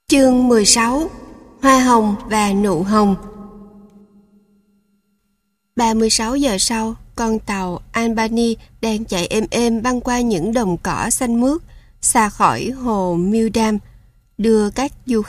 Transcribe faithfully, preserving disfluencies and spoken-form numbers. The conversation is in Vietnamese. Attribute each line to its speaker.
Speaker 1: Chương mười sáu. Hoa hồng và nụ hồng. ba mươi sáu giờ sau, con tàu Albany đang chạy êm êm băng qua những đồng cỏ xanh mướt, xa khỏi hồ Milldam, đưa các du